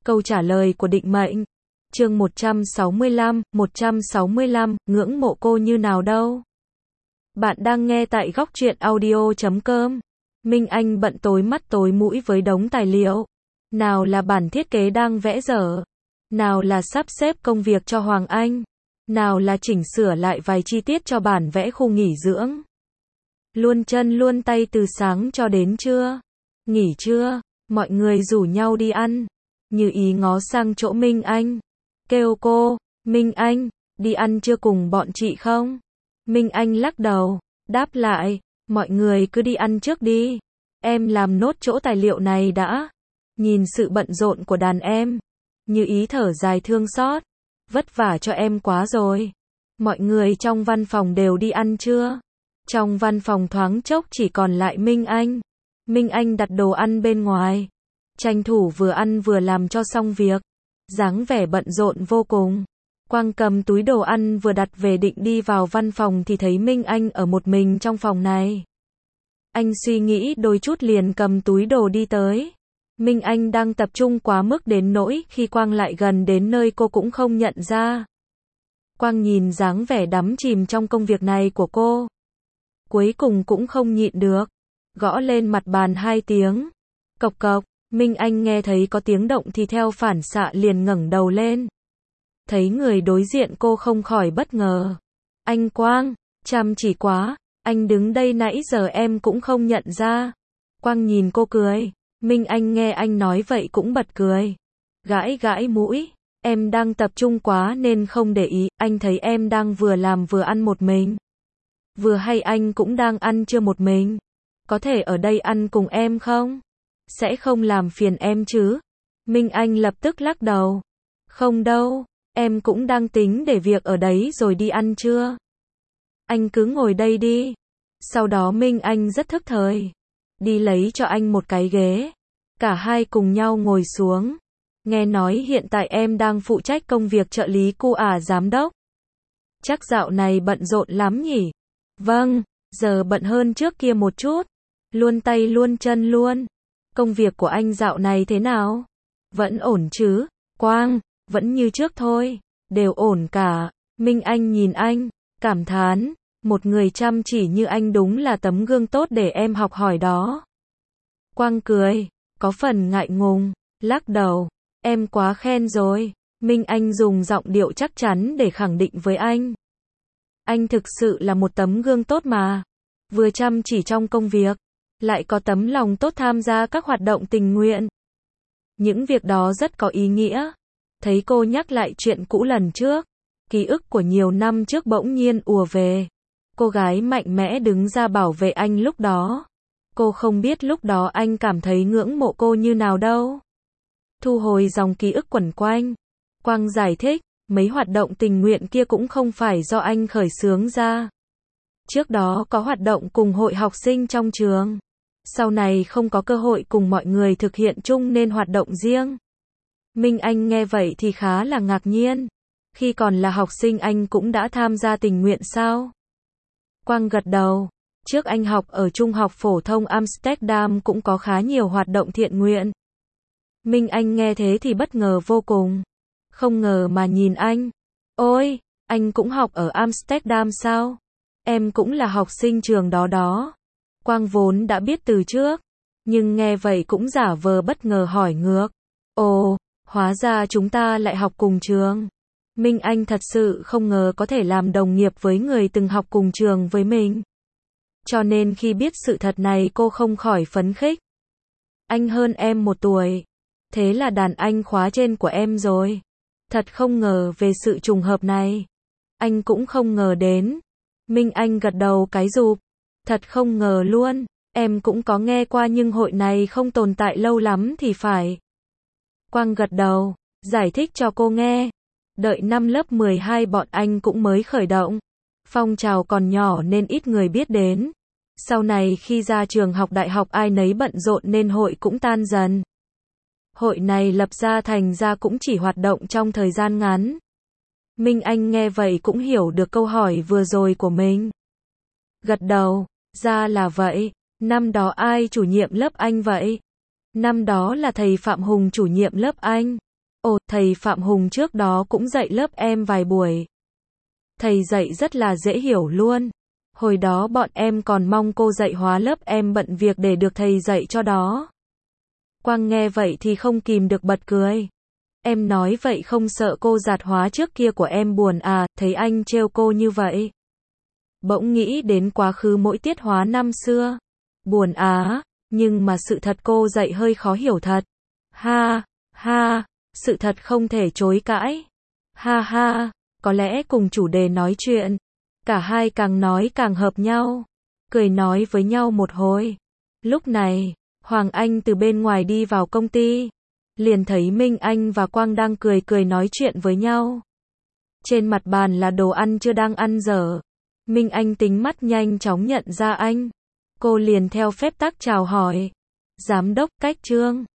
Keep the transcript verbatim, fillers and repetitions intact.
Câu trả lời của định mệnh. Chương một trăm sáu mươi lăm, một trăm sáu mươi lăm, ngưỡng mộ cô như nào đâu. Bạn đang nghe tại góc truyện audio chấm com. Minh Anh bận tối mắt tối mũi với đống tài liệu. Nào là bản thiết kế đang vẽ dở. Nào là sắp xếp công việc cho Hoàng Anh. Nào là chỉnh sửa lại vài chi tiết cho bản vẽ khu nghỉ dưỡng. Luôn chân luôn tay từ sáng cho đến trưa. Nghỉ trưa, mọi người rủ nhau đi ăn. Như ý ngó sang chỗ Minh Anh. Kêu cô, Minh Anh, đi ăn trưa cùng bọn chị không? Minh Anh lắc đầu, đáp lại, mọi người cứ đi ăn trước đi. Em làm nốt chỗ tài liệu này đã. Nhìn sự bận rộn của đàn em. Như ý thở dài thương xót. Vất vả cho em quá rồi. Mọi người trong văn phòng đều đi ăn trưa. Trong văn phòng thoáng chốc chỉ còn lại Minh Anh. Minh Anh đặt đồ ăn bên ngoài. Tranh thủ vừa ăn vừa làm cho xong việc. Dáng vẻ bận rộn vô cùng. Quang cầm túi đồ ăn vừa đặt về định đi vào văn phòng thì thấy Minh Anh ở một mình trong phòng này. Anh suy nghĩ đôi chút liền cầm túi đồ đi tới. Minh Anh đang tập trung quá mức đến nỗi khi Quang lại gần đến nơi cô cũng không nhận ra. Quang nhìn dáng vẻ đắm chìm trong công việc này của cô. Cuối cùng cũng không nhịn được. Gõ lên mặt bàn hai tiếng. Cộc cộc, Minh Anh nghe thấy có tiếng động thì theo phản xạ liền ngẩng đầu lên. Thấy người đối diện cô không khỏi bất ngờ. Anh Quang, chăm chỉ quá, anh đứng đây nãy giờ em cũng không nhận ra. Quang nhìn cô cười. Minh Anh nghe anh nói vậy cũng bật cười. Gãi gãi mũi, em đang tập trung quá nên không để ý, anh thấy em đang vừa làm vừa ăn một mình. Vừa hay anh cũng đang ăn trưa một mình. Có thể ở đây ăn cùng em không? Sẽ không làm phiền em chứ? Minh Anh lập tức lắc đầu. Không đâu, em cũng đang tính để việc ở đấy rồi đi ăn trưa. Anh cứ ngồi đây đi. Sau đó Minh Anh rất thức thời. Đi lấy cho anh một cái ghế. Cả hai cùng nhau ngồi xuống. Nghe nói hiện tại em đang phụ trách công việc trợ lý cu ả giám đốc. Chắc dạo này bận rộn lắm nhỉ? Vâng, giờ bận hơn trước kia một chút. Luôn tay luôn chân luôn. Công việc của anh dạo này thế nào? Vẫn ổn chứ? Quang, vẫn như trước thôi. Đều ổn cả. Minh Anh nhìn anh, cảm thán. Một người chăm chỉ như anh đúng là tấm gương tốt để em học hỏi đó. Quang cười, có phần ngại ngùng, lắc đầu. Em quá khen rồi. Minh Anh dùng giọng điệu chắc chắn để khẳng định với anh. Anh thực sự là một tấm gương tốt mà. Vừa chăm chỉ trong công việc, lại có tấm lòng tốt tham gia các hoạt động tình nguyện. Những việc đó rất có ý nghĩa. Thấy cô nhắc lại chuyện cũ lần trước. Ký ức của nhiều năm trước bỗng nhiên ùa về. Cô gái mạnh mẽ đứng ra bảo vệ anh lúc đó. Cô không biết lúc đó anh cảm thấy ngưỡng mộ cô như nào đâu. Thu hồi dòng ký ức quẩn quanh. Quang giải thích, mấy hoạt động tình nguyện kia cũng không phải do anh khởi xướng ra. Trước đó có hoạt động cùng hội học sinh trong trường. Sau này không có cơ hội cùng mọi người thực hiện chung nên hoạt động riêng. Minh Anh nghe vậy thì khá là ngạc nhiên. Khi còn là học sinh anh cũng đã tham gia tình nguyện sao? Quang gật đầu. Trước anh học ở Trung học phổ thông Amsterdam cũng có khá nhiều hoạt động thiện nguyện. Minh Anh nghe thế thì bất ngờ vô cùng. Không ngờ mà nhìn anh. Ôi, anh cũng học ở Amsterdam sao? Em cũng là học sinh trường đó đó. Quang vốn đã biết từ trước. Nhưng nghe vậy cũng giả vờ bất ngờ hỏi ngược. Ồ, hóa ra chúng ta lại học cùng trường. Minh Anh thật sự không ngờ có thể làm đồng nghiệp với người từng học cùng trường với mình. Cho nên khi biết sự thật này cô không khỏi phấn khích. Anh hơn em một tuổi. Thế là đàn anh khóa trên của em rồi. Thật không ngờ về sự trùng hợp này. Anh cũng không ngờ đến. Minh Anh gật đầu cái rụp. Thật không ngờ luôn. Em cũng có nghe qua nhưng hội này không tồn tại lâu lắm thì phải. Quang gật đầu, giải thích cho cô nghe. Đợi năm lớp mười hai bọn anh cũng mới khởi động. Phong trào còn nhỏ nên ít người biết đến. Sau này khi ra trường học đại học ai nấy bận rộn nên hội cũng tan dần. Hội này lập ra thành ra cũng chỉ hoạt động trong thời gian ngắn. Minh Anh nghe vậy cũng hiểu được câu hỏi vừa rồi của mình. Gật đầu, ra là vậy. Năm đó ai chủ nhiệm lớp anh vậy? Năm đó là thầy Phạm Hùng chủ nhiệm lớp anh. Ồ, thầy Phạm Hùng trước đó cũng dạy lớp em vài buổi. Thầy dạy rất là dễ hiểu luôn. Hồi đó bọn em còn mong cô dạy hóa lớp em bận việc để được thầy dạy cho đó. Quang nghe vậy thì không kìm được bật cười. Em nói vậy không sợ cô giạt hóa trước kia của em buồn à, thấy anh trêu cô như vậy. Bỗng nghĩ đến quá khứ mỗi tiết hóa năm xưa. Buồn á, nhưng mà sự thật cô dạy hơi khó hiểu thật. Ha, ha, sự thật không thể chối cãi. Ha ha, có lẽ cùng chủ đề nói chuyện. Cả hai càng nói càng hợp nhau. Cười nói với nhau một hồi. Lúc này, Hoàng Anh từ bên ngoài đi vào công ty. Liền thấy Minh Anh và Quang đang cười cười nói chuyện với nhau. Trên mặt bàn là đồ ăn chưa đang ăn dở. Minh Anh tính mắt nhanh chóng nhận ra anh. Cô liền theo phép tắc chào hỏi. Giám đốc, cách Trương.